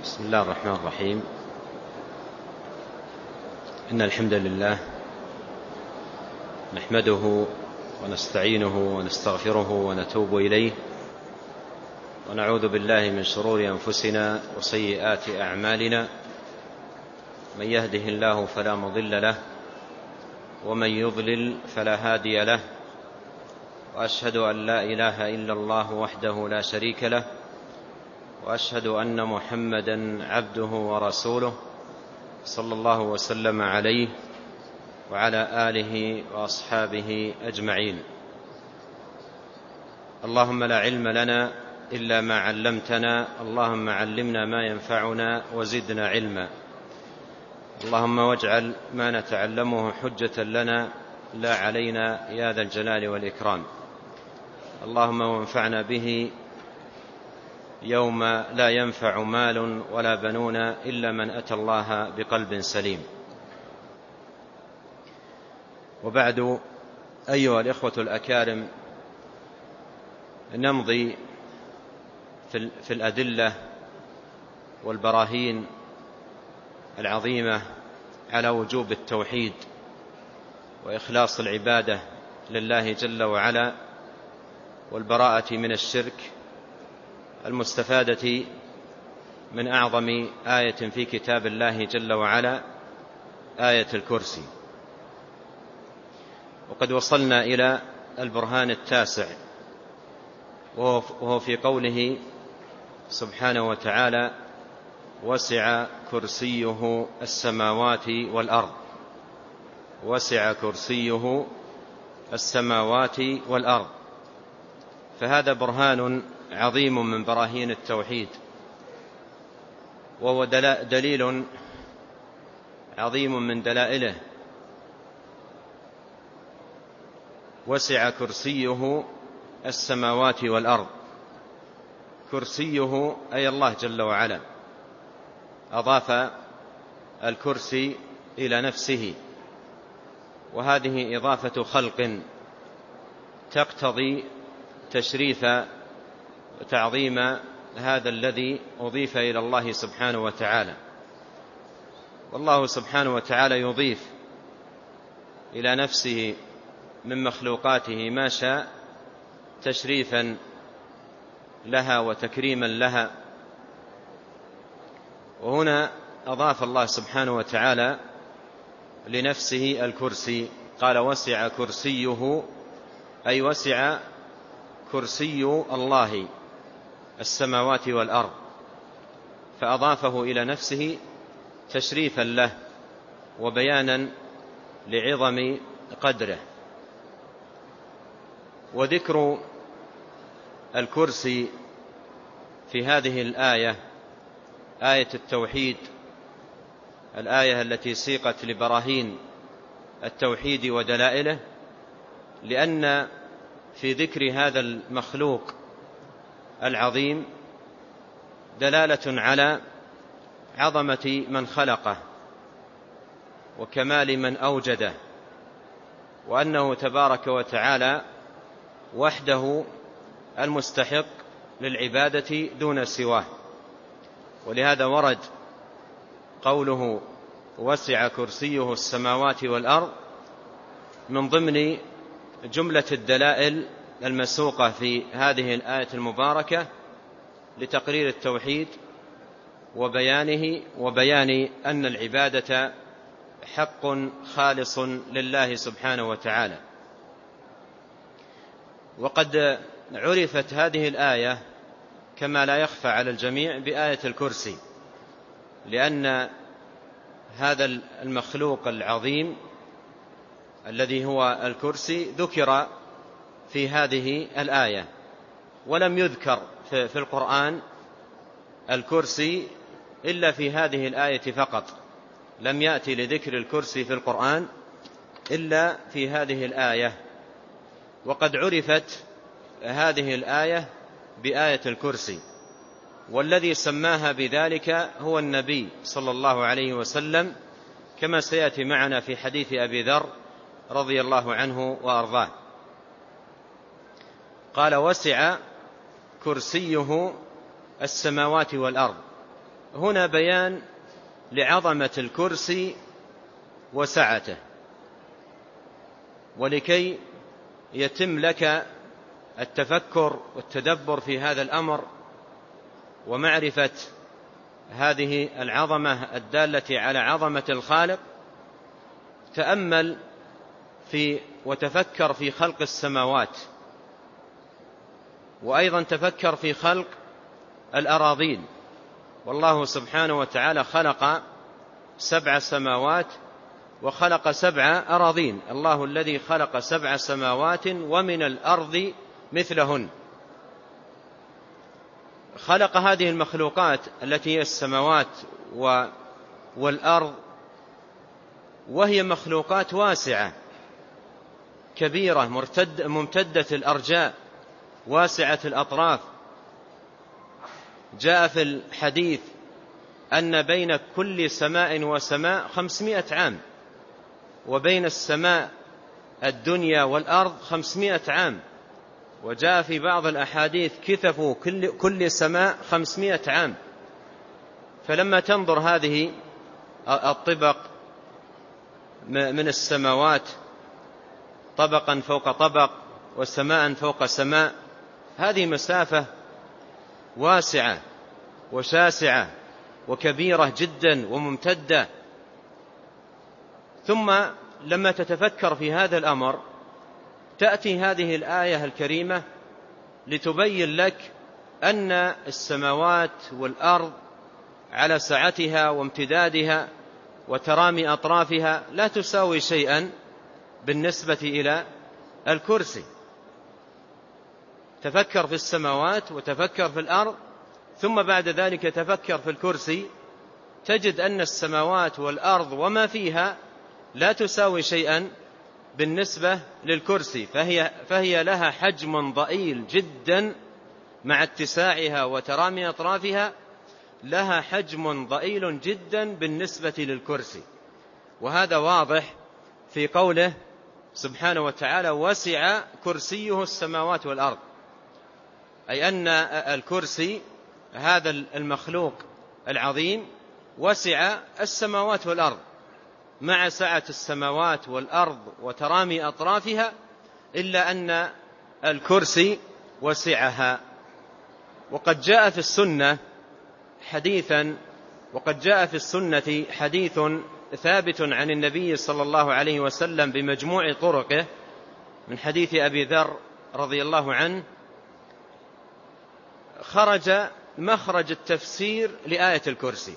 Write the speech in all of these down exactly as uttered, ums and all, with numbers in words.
بسم الله الرحمن الرحيم. إن الحمد لله نحمده ونستعينه ونستغفره ونتوب إليه، ونعوذ بالله من شرور أنفسنا وسيئات أعمالنا. من يهده الله فلا مضل له، ومن يضلل فلا هادي له، وأشهد أن لا إله إلا الله وحده لا شريك له، وأشهد أن محمدا عبده ورسوله صلى الله وسلم عليه وعلى آله وأصحابه أجمعين. اللهم لا علم لنا إلا ما علمتنا، اللهم علمنا ما ينفعنا وزدنا علما. اللهم واجعل ما نتعلمه حجة لنا لا علينا يا ذا الجلال والإكرام. اللهم وانفعنا به يوم لا ينفع مال ولا بنون إلا من أتى الله بقلب سليم. وبعد، أيها الإخوة الأكارم، نمضي في الأدلة والبراهين العظيمة على وجوب التوحيد وإخلاص العبادة لله جل وعلا، والبراءة من الشرك، المستفادة من أعظم آية في كتاب الله جل وعلا، آية الكرسي. وقد وصلنا إلى البرهان التاسع، وهو في قوله سبحانه وتعالى: وسع كرسيه السماوات والأرض. وسع كرسيه السماوات والأرض. فهذا برهان عظيم من براهين التوحيد، وهو دليل عظيم من دلائله. وسع كرسيه السماوات والأرض. كرسيه أي الله جل وعلا، أضاف الكرسي إلى نفسه، وهذه إضافة خلق تقتضي تشريف وتعظيم هذا الذي أضيف إلى الله سبحانه وتعالى. والله سبحانه وتعالى يضيف إلى نفسه من مخلوقاته ما شاء تشريفا لها وتكريما لها. وهنا أضاف الله سبحانه وتعالى لنفسه الكرسي، قال: وسع كرسيه، أي وسع كرسي الله السماوات والأرض، فأضافه إلى نفسه تشريفا له وبيانا لعظم قدره. وذكر الكرسي في هذه الآية، آية التوحيد، الآية التي سيقت لبراهين التوحيد ودلائله، لأن في ذكر هذا المخلوق العظيم دلالة على عظمة من خلقه وكمال من أوجده، وأنه تبارك وتعالى وحده المستحق للعبادة دون سواه. ولهذا ورد قوله: وسع كرسيه السماوات والأرض من ضمن جملة الدلائل المسوقة في هذه الآية المباركة لتقرير التوحيد وبيانه، وبيان أن العبادة حق خالص لله سبحانه وتعالى. وقد عرفت هذه الآية كما لا يخفى على الجميع بآية الكرسي، لأن هذا المخلوق العظيم الذي هو الكرسي ذكر في هذه الآية، ولم يذكر في القرآن الكرسي إلا في هذه الآية فقط. لم يأتي لذكر الكرسي في القرآن إلا في هذه الآية. وقد عرفت هذه الآية بآية الكرسي، والذي سماها بذلك هو النبي صلى الله عليه وسلم، كما سيأتي معنا في حديث أبي ذر رضي الله عنه وأرضاه. قال: وسع كرسيه السماوات والأرض. هنا بيان لعظمة الكرسي وسعته، ولكي يتم لك التفكر والتدبر في هذا الأمر ومعرفة هذه العظمة الدالة على عظمة الخالق، تأمل في وتفكر في خلق السماوات، وأيضا تفكر في خلق الأراضين. والله سبحانه وتعالى خلق سبع سماوات وخلق سبع أراضين. الله الذي خلق سبع سماوات ومن الأرض مثلهن. خلق هذه المخلوقات التي هي السماوات والأرض، وهي مخلوقات واسعة كبيرة ممتدة الأرجاء واسعة الأطراف. جاء في الحديث أن بين كل سماء وسماء خمسمائة عام، وبين السماء الدنيا والأرض خمسمائة عام. وجاء في بعض الأحاديث كثف كل, كل سماء خمسمائة عام. فلما تنظر هذه الطبق من السماوات طبقا فوق طبق وسماء فوق سماء، هذه مسافة واسعة وشاسعة وكبيرة جدا وممتدة. ثم لما تتفكر في هذا الأمر تأتي هذه الآية الكريمة لتبين لك أن السماوات والأرض على سعتها وامتدادها وترامي أطرافها لا تساوي شيئا بالنسبة إلى الكرسي. تفكر في السماوات وتفكر في الأرض، ثم بعد ذلك تفكر في الكرسي، تجد أن السماوات والأرض وما فيها لا تساوي شيئا بالنسبة للكرسي، فهي, فهي لها حجم ضئيل جدا مع اتساعها وترامي أطرافها، لها حجم ضئيل جدا بالنسبة للكرسي. وهذا واضح في قوله سبحانه وتعالى: وسع كرسيه السماوات والأرض، أي أن الكرسي هذا المخلوق العظيم وسع السماوات والأرض، مع سعة السماوات والأرض وترامي أطرافها، إلا أن الكرسي وسعها. وقد جاء في السنة حديثا وقد جاء في السنة حديث ثابت عن النبي صلى الله عليه وسلم بمجموع طرقه من حديث أبي ذر رضي الله عنه، خرج مخرج التفسير لآية الكرسي،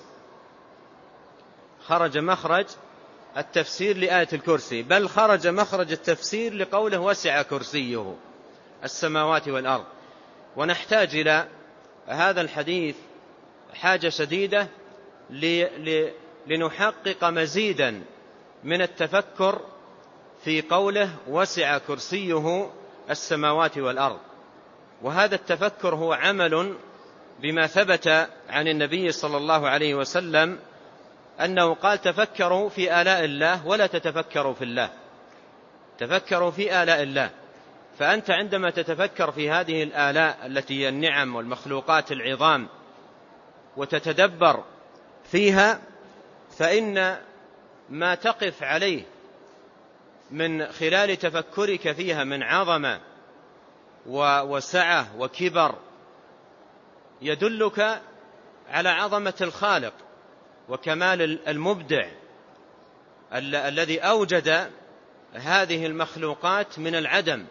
خرج مخرج التفسير لآية الكرسي، بل خرج مخرج التفسير لقوله وسع كرسيه السماوات والأرض. ونحتاج إلى هذا الحديث حاجة شديدة لنحقق مزيدا من التفكر في قوله وسع كرسيه السماوات والأرض. وهذا التفكر هو عمل بما ثبت عن النبي صلى الله عليه وسلم أنه قال: تفكروا في آلاء الله ولا تتفكروا في الله، تفكروا في آلاء الله. فأنت عندما تتفكر في هذه الآلاء التي هي النعم والمخلوقات العظام وتتدبر فيها، فإن ما تقف عليه من خلال تفكرك فيها من عظمة وسعة وكبر يدلك على عظمة الخالق وكمال المبدع الذي أوجد هذه المخلوقات من العدم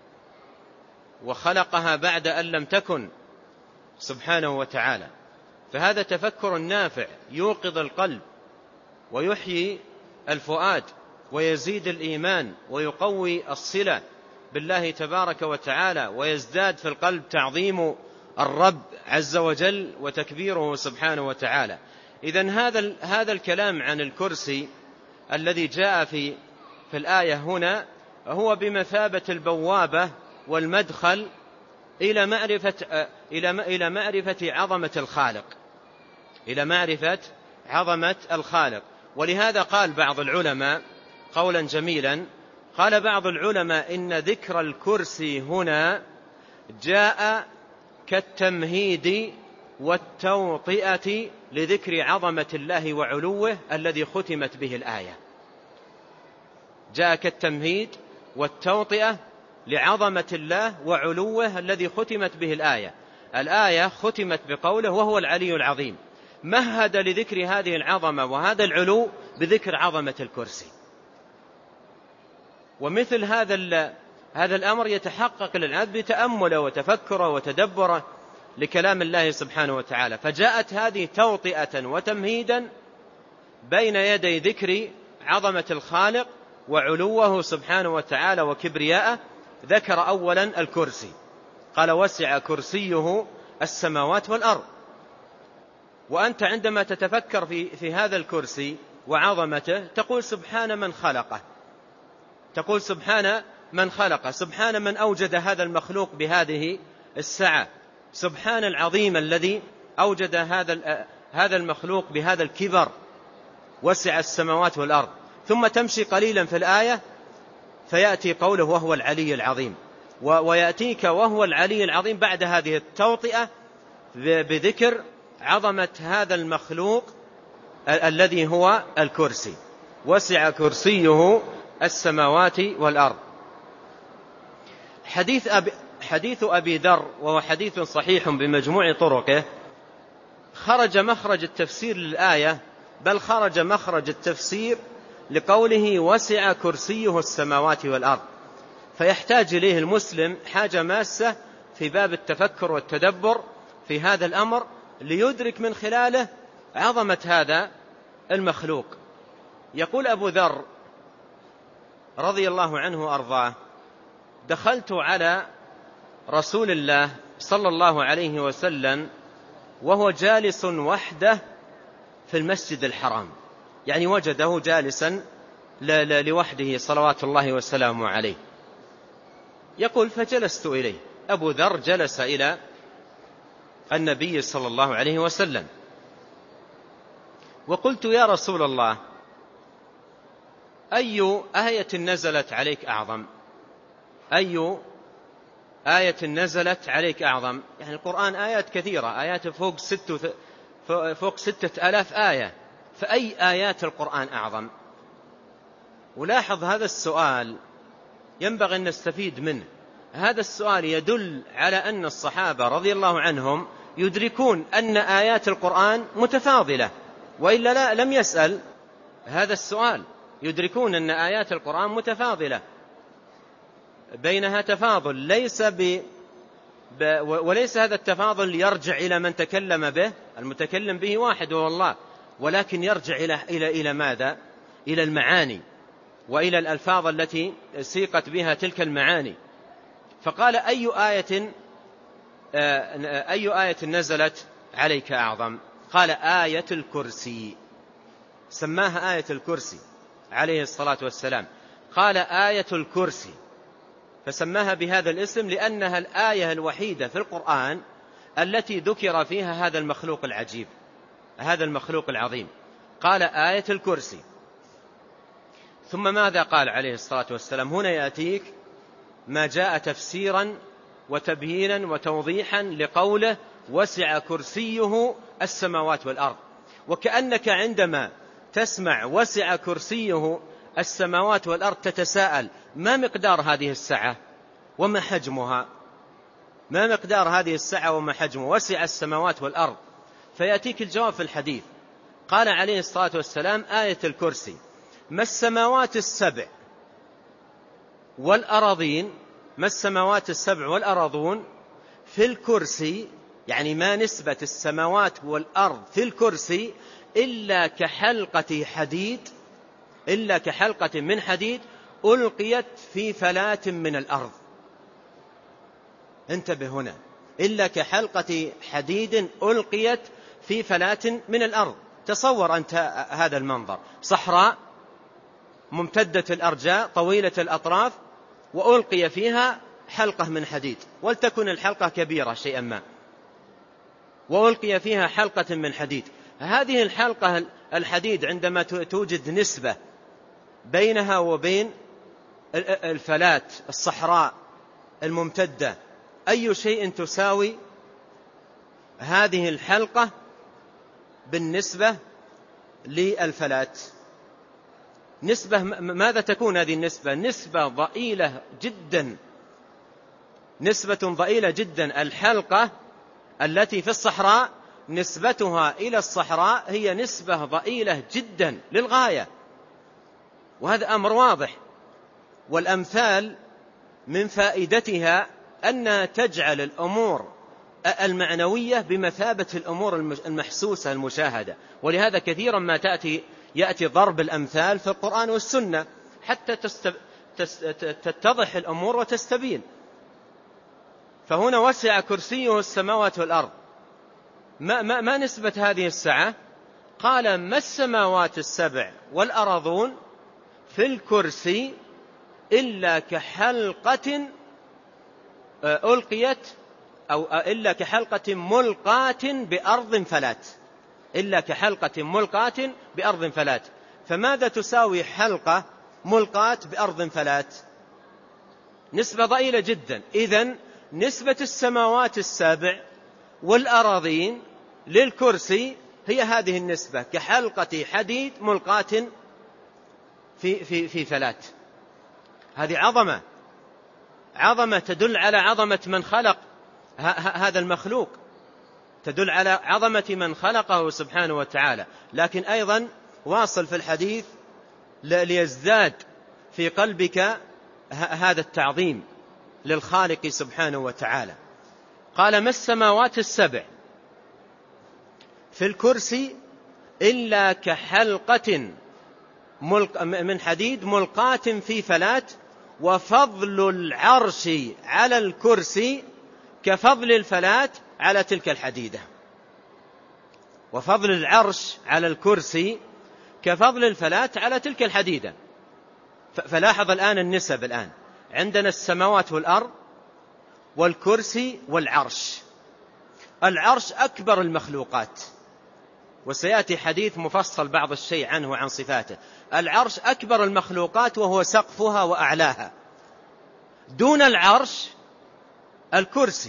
وخلقها بعد أن لم تكن سبحانه وتعالى. فهذا تفكر نافع يوقظ القلب ويحيي الفؤاد ويزيد الإيمان ويقوي الصلة بالله تبارك وتعالى، ويزداد في القلب تعظيم الرب عز وجل وتكبيره سبحانه وتعالى. إذن هذا هذا الكلام عن الكرسي الذي جاء في في الآية هنا هو بمثابة البوابة والمدخل إلى معرفة إلى إلى معرفة عظمة الخالق، إلى معرفة عظمة الخالق. ولهذا قال بعض العلماء قولا جميلا، قال بعض العلماء: إن ذكر الكرسي هنا جاء كالتمهيد والتوطئة لذكر عظمة الله وعلوه الذي ختمت به الآية. جاء كالتمهيد والتوطئة لعظمة الله وعلوه الذي ختمت به الآية. الآية ختمت بقوله وهو العلي العظيم، مهد لذكر هذه العظمة وهذا العلو بذكر عظمة الكرسي. ومثل هذا هذا الأمر يتحقق للعبد بتأمله وتفكره وتدبره لكلام الله سبحانه وتعالى. فجاءت هذه توطئة وتمهيدا بين يدي ذكر عظمة الخالق وعلوه سبحانه وتعالى وكبرياءه. ذكر أولا الكرسي، قال وسع كرسيه السماوات والأرض. وأنت عندما تتفكر في, في هذا الكرسي وعظمته تقول سبحان من خلقه، تقول سبحان من خلقه، سبحان من أوجد هذا المخلوق بهذه السعة، سبحان العظيم الذي أوجد هذا هذا المخلوق بهذا الكبر، وسع السماوات والأرض. ثم تمشي قليلا في الآية فيأتي قوله وهو العلي العظيم، ويأتيك وهو العلي العظيم بعد هذه التوطئة بذكر عظمة هذا المخلوق الذي هو الكرسي، وسع كرسيه السماوات والأرض. حديث أبي, حديث أبي ذر وهو حديث صحيح بمجموع طرقه خرج مخرج التفسير للآية، بل خرج مخرج التفسير لقوله وسع كرسيه السماوات والأرض. فيحتاج إليه المسلم حاجة ماسة في باب التفكر والتدبر في هذا الأمر ليدرك من خلاله عظمة هذا المخلوق. يقول أبو ذر رضي الله عنه وأرضاه دخلت على رسول الله صلى الله عليه وسلم وهو جالس وحده في المسجد الحرام، يعني وجده جالسا لوحده صلوات الله وسلامه عليه. يقول فجلست إليه، أبو ذر جلس إلى النبي صلى الله عليه وسلم وقلت يا رسول الله أي آية نزلت عليك أعظم؟ أي آية نزلت عليك أعظم؟ يعني القرآن آيات كثيرة، آيات فوق ستة فوق ستة آلاف آية، فأي آيات القرآن أعظم؟ ولاحظ هذا السؤال ينبغي أن نستفيد منه. هذا السؤال يدل على أن الصحابة رضي الله عنهم يدركون أن آيات القرآن متفاضلة، وإلا لا لم يسأل هذا السؤال. يدركون أن آيات القرآن متفاضلة، بينها تفاضل ليس ب... ب... وليس هذا التفاضل يرجع إلى من تكلم به، المتكلم به واحد هو الله، ولكن يرجع إلى إلى إلى ماذا؟ إلى المعاني وإلى الألفاظ التي سيقت بها تلك المعاني. فقال أي آية أي آية نزلت عليك أعظم؟ قال آية الكرسي، سماها آية الكرسي عليه الصلاة والسلام. قال آية الكرسي، فسماها بهذا الاسم لأنها الآية الوحيدة في القرآن التي ذكر فيها هذا المخلوق العجيب، هذا المخلوق العظيم. قال آية الكرسي. ثم ماذا قال عليه الصلاة والسلام؟ هنا يأتيك ما جاء تفسيرا وتبيينا وتوضيحا لقوله وسع كرسيه السماوات والأرض. وكأنك عندما تسمع وسع كرسيه السماوات والأرض تتساءل ما مقدار هذه السعة وما حجمها؟ ما مقدار هذه السعة وما حجمها؟ وسع السماوات والأرض. فيأتيك الجواب في الحديث. قال عليه الصلاة والسلام آية الكرسي ما السماوات السبع والأراضين، ما السماوات السبع والأراضون في الكرسي، يعني ما نسبة السماوات والأرض في الكرسي إلا كحلقة حديد، إلا كحلقة من حديد ألقيت في فلاة من الأرض. انتبه هنا، إلا كحلقة حديد ألقيت في فلاة من الأرض. تصور أنت هذا المنظر، صحراء ممتدة الأرجاء طويلة الأطراف وألقي فيها حلقة من حديد، ولتكن الحلقة كبيرة شيئا ما، وألقي فيها حلقة من حديد. هذه الحلقة الحديد عندما توجد نسبة بينها وبين الفلات الصحراء الممتدة أي شيء تساوي؟ هذه الحلقة بالنسبة للفلات. نسبة ماذا تكون هذه النسبة؟ نسبة ضئيلة جدا، نسبة ضئيلة جدا. الحلقة التي في الصحراء نسبتها إلى الصحراء هي نسبة ضئيلة جدا للغاية، وهذا أمر واضح. والأمثال من فائدتها أنها تجعل الأمور المعنوية بمثابة الأمور المحسوسة المشاهدة، ولهذا كثيرا ما تأتي يأتي ضرب الأمثال في القرآن والسنة حتى تتضح الأمور وتستبين. فهنا وسع كرسيه السماوات والأرض. ما, ما, ما نسبة هذه السعة؟ قال ما السماوات السبع والأرضون في الكرسي إلا كحلقة ألقيت أو إلا كحلقة ملقاة بأرض فلات، إلا كحلقة ملقاة بأرض فلات. فماذا تساوي حلقة ملقاة بأرض فلات؟ نسبة ضئيلة جدا. إذن نسبة السماوات السبع والأراضين للكرسي هي هذه النسبة، كحلقة حديد ملقاة في, في, في فلات. هذه عظمة، عظمة تدل على عظمة من خلق هذا المخلوق، تدل على عظمة من خلقه سبحانه وتعالى. لكن أيضا واصل في الحديث ليزداد في قلبك هذا التعظيم للخالق سبحانه وتعالى. قال ما السماوات السبع في الكرسي إلا كحلقة من حديد ملقاة في فلات، وفضل العرش على الكرسي كفضل الفلات على تلك الحديدة. وفضل العرش على الكرسي كفضل الفلات على تلك الحديدة. فلاحظ الآن النسب. الآن عندنا السماوات والأرض والكرسي والعرش. العرش أكبر المخلوقات، وسيأتي حديث مفصل بعض الشيء عنه وعن صفاته. العرش أكبر المخلوقات وهو سقفها وأعلاها. دون العرش الكرسي،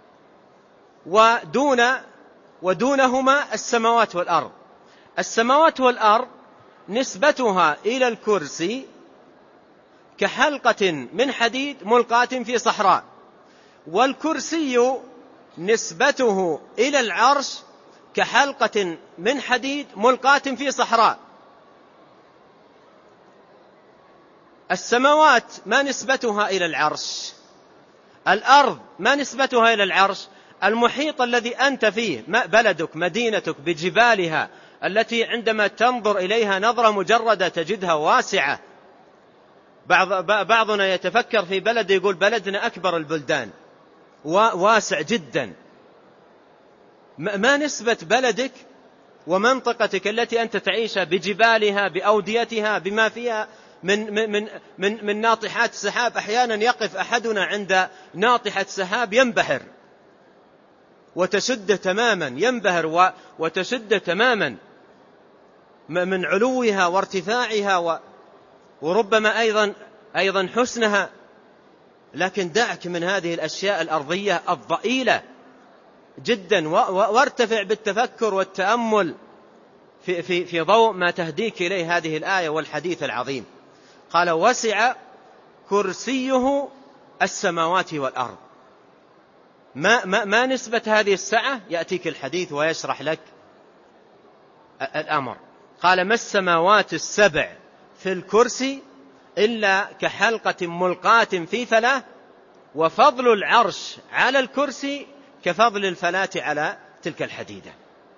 ودون ودونهما السماوات والأرض. السماوات والأرض نسبتها إلى الكرسي كحلقة من حديد ملقاة في صحراء، والكرسي نسبته إلى العرش كحلقة من حديد ملقاة في صحراء. السماوات ما نسبتها إلى العرش، الأرض ما نسبتها إلى العرش، المحيط الذي أنت فيه، بلدك مدينتك بجبالها التي عندما تنظر إليها نظرة مجردة تجدها واسعة. بعض بعضنا يتفكر في بلد يقول بلدنا أكبر البلدان وواسع جدا. ما نسبة بلدك ومنطقتك التي أنت تعيشها بجبالها بأوديتها بما فيها من, من, من, من ناطحات سحاب. أحيانا يقف أحدنا عند ناطحة سحاب ينبهر وتشد تماما، ينبهر وتشد تماما من علوها وارتفاعها وربما أيضا, أيضا حسنها. لكن دعك من هذه الأشياء الأرضية الضئيلة جدا، وارتفع بالتفكر والتأمل في, في, في ضوء ما تهديك إليه هذه الآية والحديث العظيم. قال وسع كرسيه السماوات والأرض. ما, ما, ما نسبة هذه السعة؟ يأتيك الحديث ويشرح لك الأمر. قال ما السماوات السبع في الكرسي إلا كحلقة ملقاة في فلاة، وفضل العرش على الكرسي كفضل الفلاة على تلك الحديدة.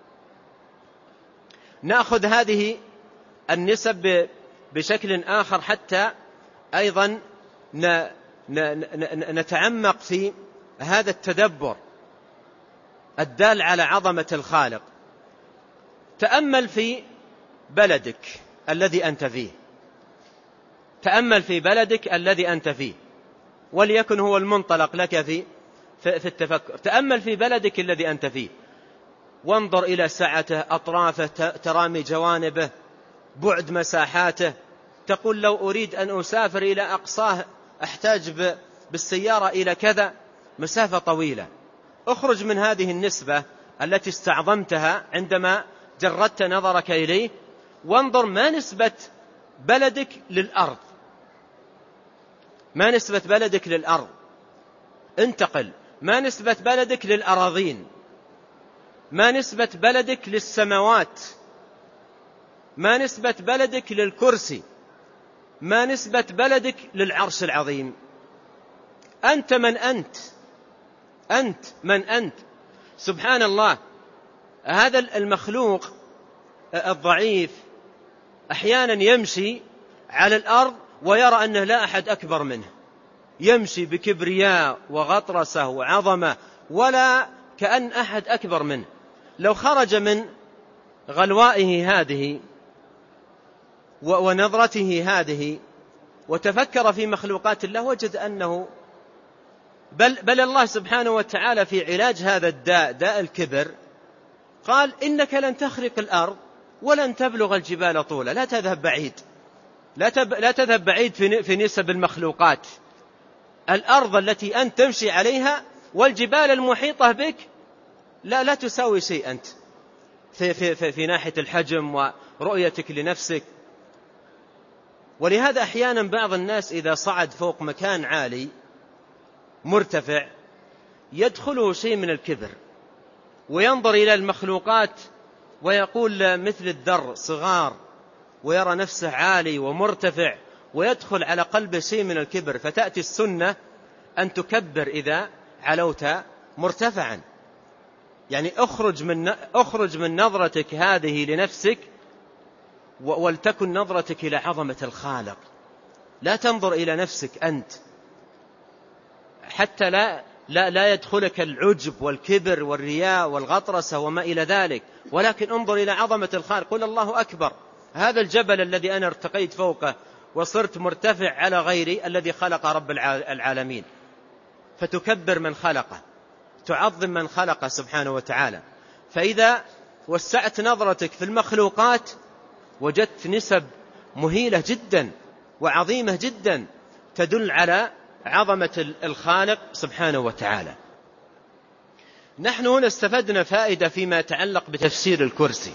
نأخذ هذه النسب بشكل آخر حتى أيضا نتعمق في هذا التدبر الدال على عظمة الخالق. تأمل في بلدك الذي أنت فيه، تأمل في بلدك الذي أنت فيه، وليكن هو المنطلق لك في في التفكر. تأمل في بلدك الذي أنت فيه، وانظر إلى سعته، أطرافه، ترامي جوانبه، بعد مساحاته. تقول لو أريد أن أسافر إلى أقصاه أحتاج بالسيارة إلى كذا، مسافة طويلة. أخرج من هذه النسبة التي استعظمتها عندما جردت نظرك إليه، وانظر ما نسبة بلدك للأرض، ما نسبة بلدك للأرض، انتقل، ما نسبة بلدك للأراضين، ما نسبة بلدك للسماوات، ما نسبة بلدك للكرسي، ما نسبة بلدك للعرش العظيم. أنت من أنت، أنت من أنت. سبحان الله، هذا المخلوق الضعيف أحيانا يمشي على الأرض ويرى أنه لا أحد أكبر منه، يمشي بكبرياء وغطرسة وعظمة ولا كأن أحد أكبر منه. لو خرج من غلوائه هذه ونظرته هذه وتفكر في مخلوقات الله وجد أنه بل, بل الله سبحانه وتعالى في علاج هذا الداء، داء الكبر، قال إنك لن تخرق الأرض ولن تبلغ الجبال طولا. لا تذهب بعيد، لا, تب لا تذهب بعيد في, في نسب المخلوقات. الأرض التي أنت تمشي عليها والجبال المحيطة بك لا لا تساوي شيء أنت في, في, في, في ناحية الحجم ورؤيتك لنفسك. ولهذا أحيانا بعض الناس إذا صعد فوق مكان عالي مرتفع يدخله شيء من الكبر، وينظر إلى المخلوقات ويقول مثل الذر صغار، ويرى نفسه عالي ومرتفع، ويدخل على قلبه شيء من الكبر. فتأتي السنة أن تكبر إذا علوت مرتفعا، يعني أخرج من, أخرج من نظرتك هذه لنفسك ولتكن نظرتك إلى عظمة الخالق. لا تنظر إلى نفسك أنت حتى لا, لا, لا يدخلك العجب والكبر والرياء والغطرسة وما إلى ذلك، ولكن انظر إلى عظمة الخالق. قل الله أكبر، هذا الجبل الذي أنا ارتقيت فوقه وصرت مرتفع على غيري الذي خلق رب العالمين. فتكبر من خلقه، تعظم من خلقه سبحانه وتعالى. فإذا وسعت نظرتك في المخلوقات وجدت نسب مهيلة جدا وعظيمة جدا تدل على عظمة الخالق سبحانه وتعالى. نحن هنا استفدنا فائدة فيما يتعلق بتفسير الكرسي.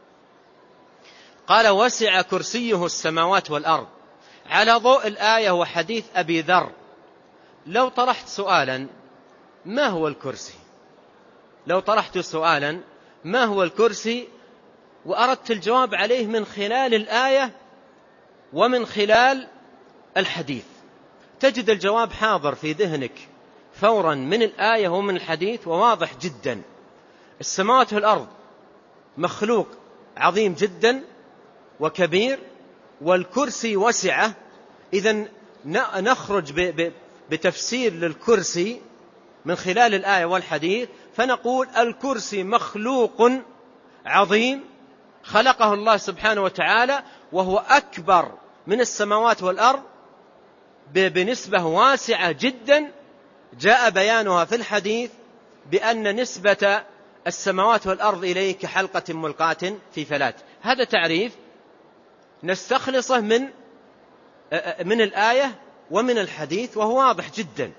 قال وسع كرسيه السماوات والأرض، على ضوء الآية وحديث أبي ذر. لو طرحت سؤالا ما هو الكرسي، لو طرحت سؤالا ما هو الكرسي وأردت الجواب عليه من خلال الآية ومن خلال الحديث، تجد الجواب حاضر في ذهنك فورا من الآية ومن الحديث وواضح جدا. السماوات والأرض مخلوق عظيم جدا وكبير، والكرسي وسعة. إذن نخرج بتفسير للكرسي من خلال الآية والحديث، فنقول الكرسي مخلوق عظيم خلقه الله سبحانه وتعالى، وهو أكبر من السماوات والأرض بنسبة واسعة جدا، جاء بيانها في الحديث بأن نسبة السماوات والأرض إليه كحلقة ملقاة في فلاة. هذا تعريف نستخلصه من من الآية ومن الحديث، وهو واضح جدا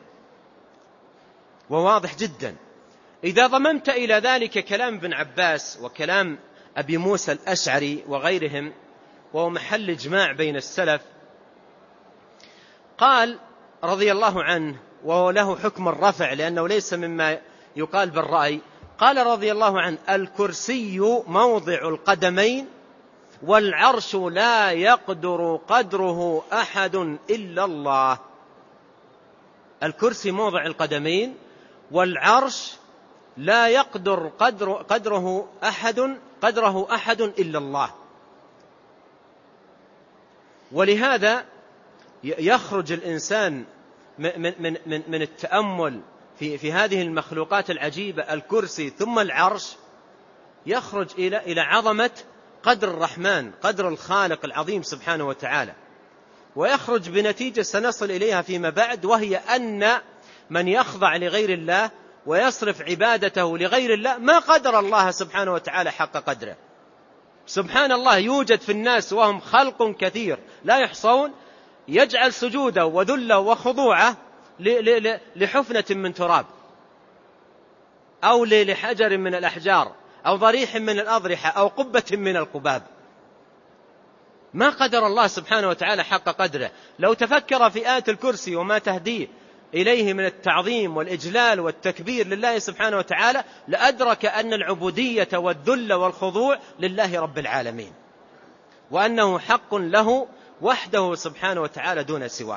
وواضح جدا. إذا ضممت إلى ذلك كلام ابن عباس وكلام أبي موسى الأشعري وغيرهم، وهو محل إجماع بين السلف، قال رضي الله عنه، وهو له حكم الرفع لأنه ليس مما يقال بالرأي، قال رضي الله عنه الكرسي موضع القدمين والعرش لا يقدر قدره أحد إلا الله. الكرسي موضع القدمين والعرش لا يقدر قدر قدره أحد قدره أحد إلا الله. ولهذا يخرج الإنسان من من من من التأمل في في هذه المخلوقات العجيبة، الكرسي ثم العرش، يخرج إلى إلى عظمة قدر الرحمن، قدر الخالق العظيم سبحانه وتعالى، ويخرج بنتيجة سنصل إليها فيما بعد، وهي أن من يخضع لغير الله ويصرف عبادته لغير الله ما قدر الله سبحانه وتعالى حق قدره. سبحان الله، يوجد في الناس وهم خلق كثير لا يحصون يجعل سجوده وذله وخضوعه لحفنة من تراب. أو لحجر من الأحجار أو ضريح من الأضرحة أو قبة من القباب. ما قدر الله سبحانه وتعالى حق قدره. لو تفكر في آية الكرسي وما تهديه إليه من التعظيم والإجلال والتكبير لله سبحانه وتعالى لأدرك أن العبودية والذل والخضوع لله رب العالمين، وأنه حق له وحده سبحانه وتعالى دون سواه.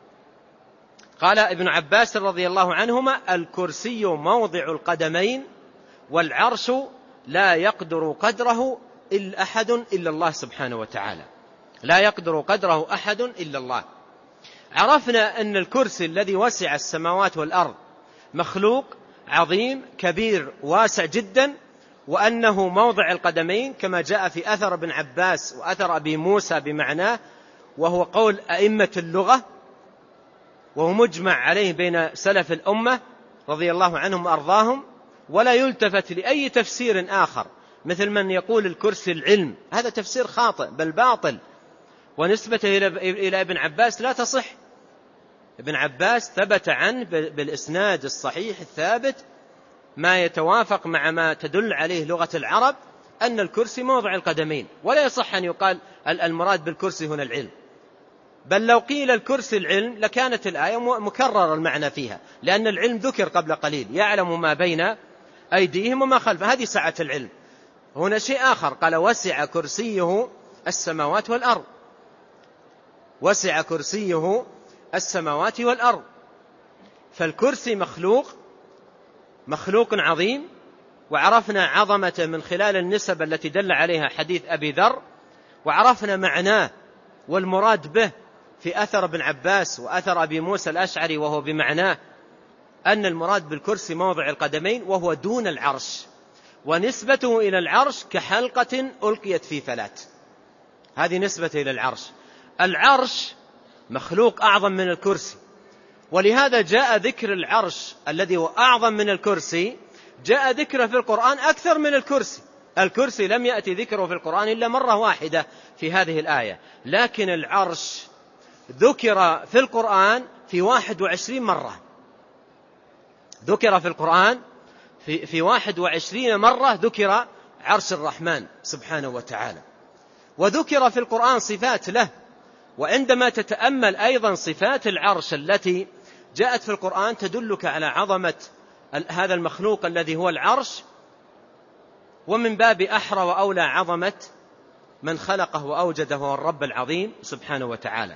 قال ابن عباس رضي الله عنهما: الكرسي موضع القدمين والعرش لا يقدر قدره إلا أحد إلا الله سبحانه وتعالى، لا يقدر قدره أحد إلا الله. عرفنا أن الكرسي الذي وسع السماوات والأرض مخلوق عظيم كبير واسع جدا، وأنه موضع القدمين كما جاء في أثر ابن عباس وأثر أبي موسى بمعناه، وهو قول أئمة اللغة، وهو مجمع عليه بين سلف الأمة رضي الله عنهم وأرضاهم، ولا يلتفت لأي تفسير آخر، مثل من يقول الكرسي العلم، هذا تفسير خاطئ بل باطل، ونسبته إلى ابن عباس لا تصح. ابن عباس ثبت عنه بالإسناد الصحيح الثابت ما يتوافق مع ما تدل عليه لغة العرب أن الكرسي موضع القدمين، ولا يصح أن يقال المراد بالكرسي هنا العلم، بل لو قيل الكرسي العلم لكانت الآية مكرر المعنى فيها، لأن العلم ذكر قبل قليل: يعلم ما بين أيديهم وما خلفهم، هذه سعة العلم. هنا شيء آخر، قال: وسع كرسيه السماوات والأرض، وسع كرسيه السماوات والأرض. فالكرسي مخلوق مخلوق عظيم، وعرفنا عظمته من خلال النسب التي دل عليها حديث أبي ذر، وعرفنا معناه والمراد به في أثر ابن عباس وأثر أبي موسى الأشعري، وهو بمعناه أن المراد بالكرسي موضع القدمين وهو دون العرش، ونسبته إلى العرش كحلقة ألقيت في فلات، هذه نسبته إلى العرش. العرش مخلوق أعظم من الكرسي، ولهذا جاء ذكر العرش الذي هو أعظم من الكرسي جاء ذكره في القرآن أكثر من الكرسي. الكرسي لم يأتي ذكره في القرآن إلا مرة واحدة في هذه الآية، لكن العرش ذكر في القرآن في واحد وعشرين مرة، ذكر في القرآن في, في واحد وعشرين مرة ذكر عرش الرحمن سبحانه وتعالى، وذكر في القرآن صفات له. وعندما تتأمل أيضا صفات العرش التي جاءت في القرآن تدلك على عظمة هذا المخلوق الذي هو العرش، ومن باب أحرى وأولى عظمة من خلقه وأوجده هو الرب العظيم سبحانه وتعالى.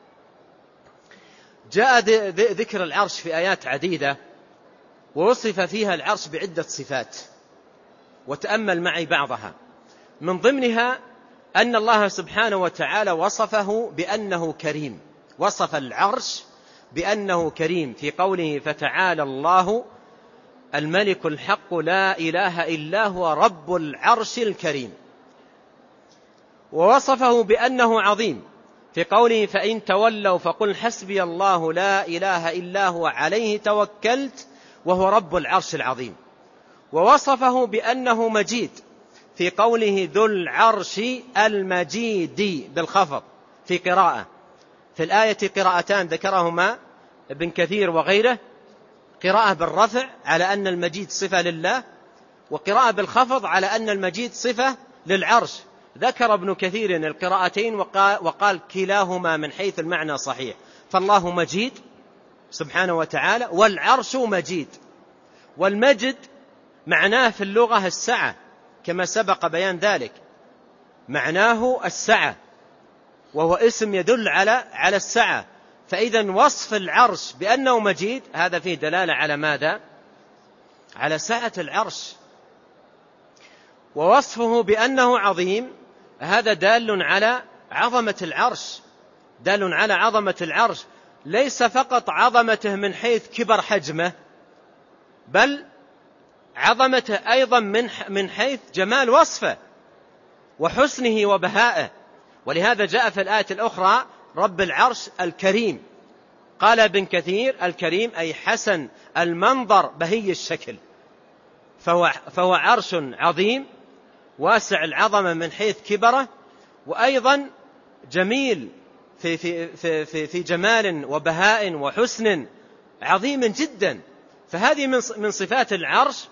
جاء ذكر العرش في آيات عديدة، ووصف فيها العرش بعدة صفات، وتأمل معي بعضها. من ضمنها أن الله سبحانه وتعالى وصفه بأنه كريم، وصف العرش بأنه كريم في قوله: فتعالى الله الملك الحق لا إله إلا هو رب العرش الكريم. ووصفه بأنه عظيم في قوله: فإن تولوا فقل حسبي الله لا إله إلا هو عليه توكلت وهو رب العرش العظيم. ووصفه بأنه مجيد في قوله: ذو العرش المجيد بالخفض في قراءة. في الآية قراءتان ذكرهما ابن كثير وغيره: قراءة بالرفع على أن المجيد صفة لله، وقراءة بالخفض على أن المجيد صفة للعرش. ذكر ابن كثير القراءتين وقال, وقال كلاهما من حيث المعنى صحيح، فالله مجيد سبحانه وتعالى، والعرش مجيد. والمجد معناه في اللغة السعة كما سبق بيان ذلك، معناه السعة، وهو اسم يدل على على السعة. فإذا وصف العرش بأنه مجيد هذا فيه دلالة على ماذا؟ على سعة العرش. ووصفه بأنه عظيم هذا دال على عظمة العرش، دال على عظمة العرش، ليس فقط عظمته من حيث كبر حجمه، بل عظمته أيضا من من حيث جمال وصفه وحسنه وبهائه. ولهذا جاء في الآية الأخرى رب العرش الكريم. قال ابن كثير: الكريم أي حسن المنظر بهي الشكل، فهو, فهو عرش عظيم واسع العظمة من حيث كبره، وأيضا جميل في, في, في, في, في جمال وبهاء وحسن عظيم جدا. فهذه من صفات العرش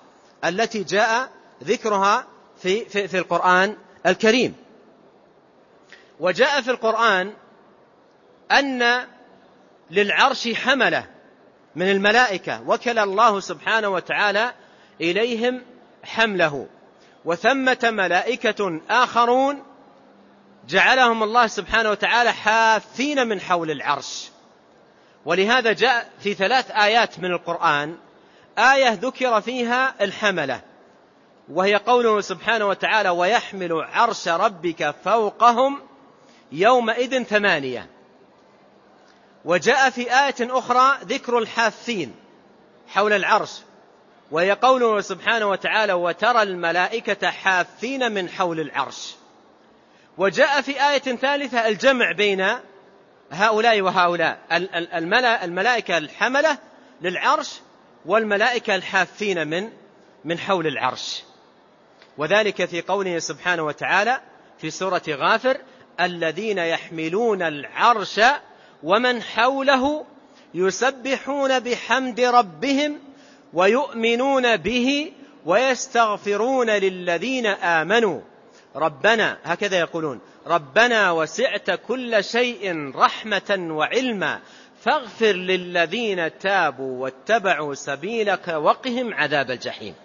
التي جاء ذكرها في, في, في القرآن الكريم. وجاء في القرآن أن للعرش حملة من الملائكة وكل الله سبحانه وتعالى إليهم حمله، وثمة ملائكة آخرون جعلهم الله سبحانه وتعالى حافين من حول العرش. ولهذا جاء في ثلاث آيات من القرآن آية ذكر فيها الحملة، وهي قوله سبحانه وتعالى: ويحمل عرش ربك فوقهم يومئذ ثمانية. وجاء في آية أخرى ذكر الحافين حول العرش، وهي قوله سبحانه وتعالى: وترى الملائكة حافين من حول العرش. وجاء في آية ثالثة الجمع بين هؤلاء وهؤلاء، الملائكة الحملة للعرش والملائكة الحافين من من حول العرش. وذلك في قوله سبحانه وتعالى في سورة غافر: الذين يحملون العرش ومن حوله يسبحون بحمد ربهم ويؤمنون به ويستغفرون للذين آمنوا ربنا، هكذا يقولون: ربنا وسعت كل شيء رحمة وعلما فاغفر للذين تابوا واتبعوا سبيلك وقهم عذاب الجحيم.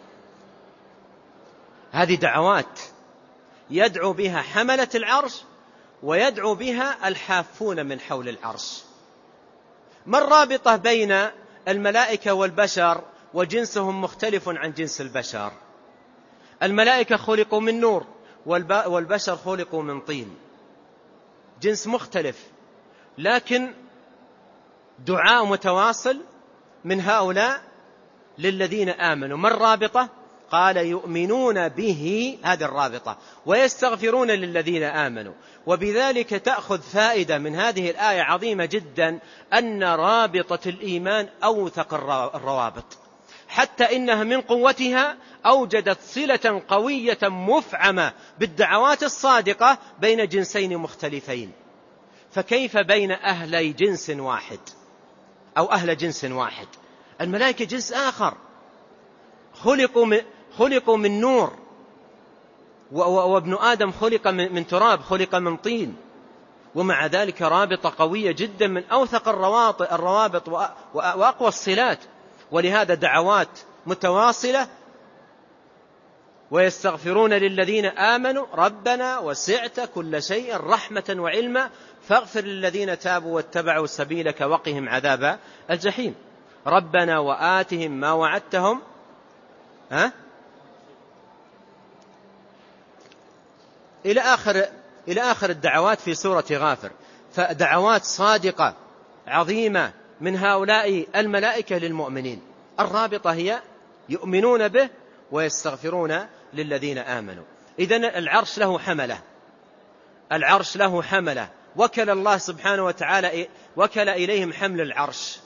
هذه دعوات يدعو بها حملة العرش ويدعو بها الحافون من حول العرش. ما الرابطة بين الملائكة والبشر وجنسهم مختلف عن جنس البشر؟ الملائكة خلقوا من نور والبشر خلقوا من طين، جنس مختلف، لكن دعاء متواصل من هؤلاء للذين آمنوا. ما الرابطة؟ قال: يؤمنون به، هذه الرابطة، ويستغفرون للذين آمنوا. وبذلك تأخذ فائدة من هذه الآية عظيمة جدا، أن رابطة الإيمان أوثق الروابط، حتى إنها من قوتها أوجدت صلة قوية مفعمة بالدعوات الصادقة بين جنسين مختلفين. فكيف بين أهلي جنس واحد أو أهل جنس واحد؟ الملائكة جنس آخر، خلقوا من, خلقوا من نور، وابن آدم خلق من تراب، خلق من طين، ومع ذلك رابطة قوية جدا من أوثق الروابط وأقوى الصلات. ولهذا دعوات متواصلة: ويستغفرون للذين آمنوا ربنا وسعت كل شيء رحمة وعلما فاغفر للذين تابوا واتبعوا سبيلك وقهم عذاب الجحيم. ربنا وآتهم ما وعدتهم، ها؟ إلى آخر إلى آخر الدعوات في سورة غافر. فدعوات صادقة عظيمة من هؤلاء الملائكة للمؤمنين. الرابطة هي يؤمنون به ويستغفرون للذين آمنوا. إذن العرش له حملة، العرش له حملة، وكل الله سبحانه وتعالى وكل إليهم حمل العرش.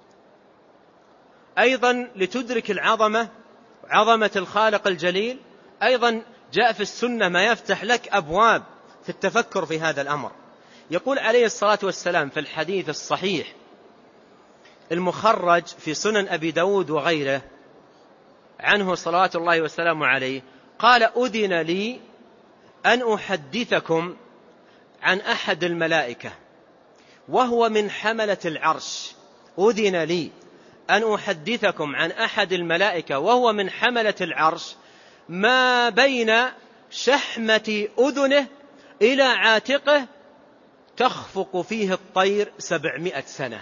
أيضا لتدرك العظمة، عظمة الخالق الجليل، أيضا جاء في السنة ما يفتح لك أبواب في التفكر في هذا الأمر. يقول عليه الصلاة والسلام في الحديث الصحيح المخرج في سنن أبي داود وغيره عنه صلوات الله وسلامه عليه، قال: أذن لي أن أحدثكم عن أحد الملائكة وهو من حملة العرش. أذن لي أن أحدثكم عن أحد الملائكة وهو من حملة العرش، ما بين شحمة أذنه إلى عاتقه تخفق فيه الطير سبعمائة سنة،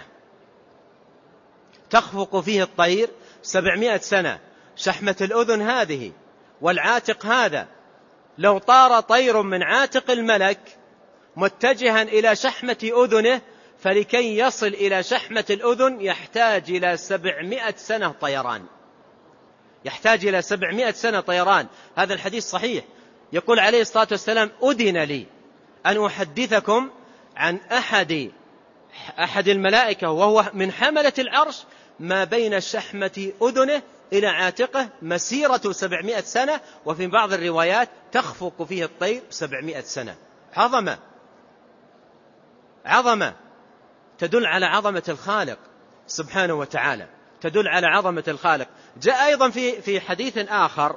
تخفق فيه الطير سبعمائة سنة. شحمة الأذن هذه والعاتق هذا، لو طار طير من عاتق الملك متجها إلى شحمة أذنه، فلكي يصل إلى شحمة الأذن يحتاج إلى سبعمائة سنة طيران، يحتاج إلى سبعمائة سنة طيران. هذا الحديث صحيح. يقول عليه الصلاة والسلام: أذن لي أن أحدثكم عن أحد أحد الملائكة وهو من حملة العرش، ما بين شحمة أذنه إلى عاتقه مسيرة سبعمائة سنة، وفي بعض الروايات تخفق فيه الطير سبعمائة سنة. عظمة، عظمة تدل على عظمة الخالق سبحانه وتعالى، تدل على عظمة الخالق. جاء أيضا في في حديث آخر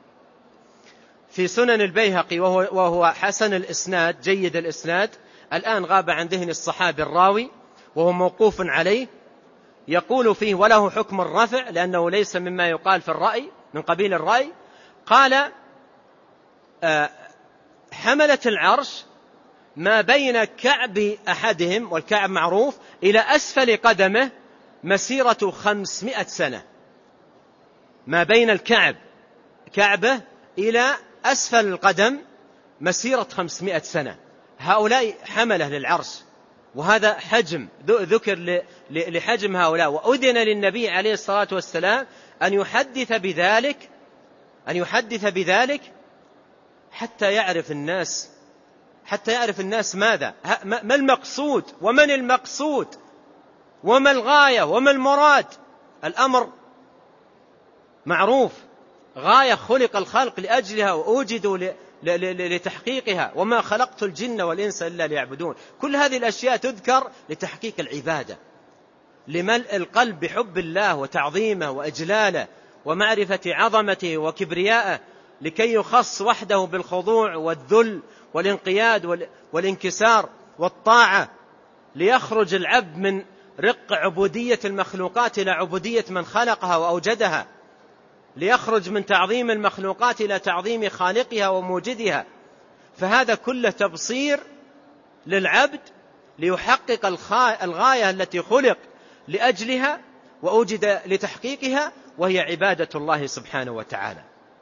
في سنن البيهقي وهو, وهو حسن الإسناد جيد الإسناد، الآن غاب عن ذهن الصحابي الراوي، وهو موقوف عليه، يقول فيه وله حكم الرفع لأنه ليس مما يقال في الرأي من قبيل الرأي. قال آه حملة العرش ما بين كعب أحدهم، والكعب معروف، إلى أسفل قدمه مسيرة خمسمائة سنة. ما بين الكعب كعبه إلى أسفل القدم مسيرة خمسمائة سنة. هؤلاء حملة للعرش، وهذا حجم ذكر لحجم هؤلاء. وأذن للنبي عليه الصلاة والسلام أن يحدث بذلك أن يحدث بذلك حتى يعرف الناس حتى يعرف الناس ماذا ما المقصود ومن المقصود وما الغاية وما المراد. الأمر معروف، غاية خلق الخلق لأجلها وأوجدوا لتحقيقها، وما خلقت الجن والإنس إلا ليعبدون. كل هذه الأشياء تذكر لتحقيق العبادة، لملء القلب بحب الله وتعظيمه وإجلاله ومعرفة عظمته وكبريائه، لكي يخص وحده بالخضوع والذل والانقياد والانكسار والطاعة، ليخرج العبد من رق عبودية المخلوقات إلى عبودية من خلقها وأوجدها، ليخرج من تعظيم المخلوقات إلى تعظيم خالقها وموجدها. فهذا كله تبصير للعبد ليحقق الغاية التي خلق لأجلها وأوجد لتحقيقها، وهي عبادة الله سبحانه وتعالى.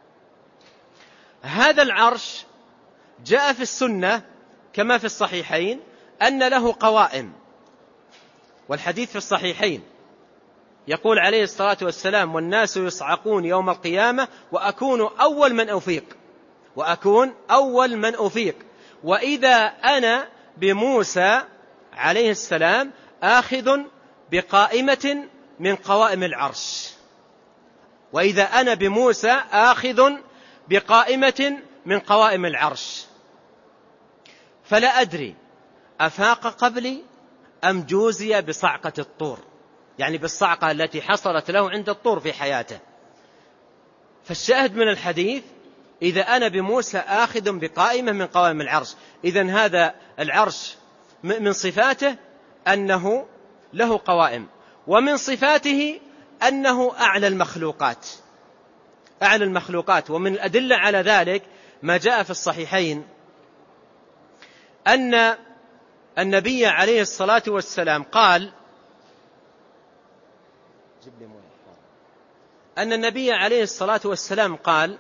هذا العرش جاء في السنة كما في الصحيحين أن له قوائم، والحديث في الصحيحين يقول عليه الصلاة والسلام: والناس يصعقون يوم القيامة وأكون أول من أفيق وأكون أول من أفيق وإذا أنا بموسى عليه السلام آخذ بقائمة من قوائم العرش وإذا أنا بموسى آخذ بقائمة من قوائم العرش فلا أدري أفاق قبلي أم جوزي بصعقة الطور، يعني بالصعقة التي حصلت له عند الطور في حياته. فالشاهد من الحديث: إذا أنا بموسى آخذ بقائمة من قوائم العرش. إذن هذا العرش من صفاته أنه له قوائم، ومن صفاته أنه أعلى المخلوقات أعلى المخلوقات. ومن الأدلة على ذلك ما جاء في الصحيحين أن النبي عليه الصلاة والسلام قال أن النبي عليه الصلاة والسلام قال: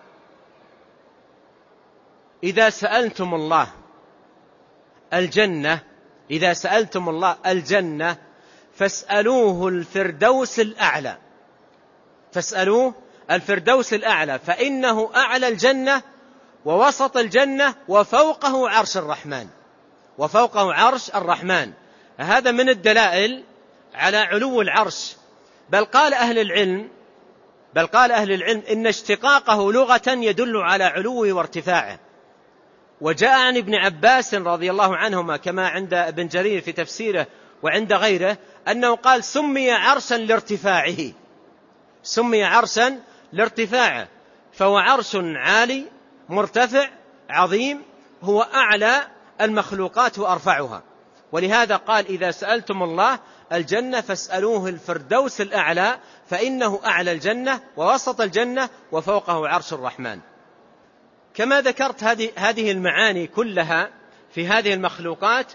إذا سألتم الله الجنة إذا سألتم الله الجنة فاسألوه الفردوس الأعلى فاسألوه الفردوس الأعلى فإنه أعلى الجنة ووسط الجنة وفوقه عرش الرحمن وفوقه عرش الرحمن. هذا من الدلائل على علو العرش. بل قال أهل العلم بل قال أهل العلم إن اشتقاقه لغة يدل على علوه وارتفاعه. وجاء عن ابن عباس رضي الله عنهما كما عند ابن جرير في تفسيره وعند غيره أنه قال: سمي عرشا لارتفاعه سمي عرشا لارتفاعه فهو عرش عالي مرتفع عظيم، هو أعلى المخلوقات وأرفعها. ولهذا قال: إذا سألتم الله الجنة فاسألوه الفردوس الأعلى فإنه أعلى الجنة ووسط الجنة وفوقه عرش الرحمن. كما ذكرت هذه هذه المعاني كلها في هذه المخلوقات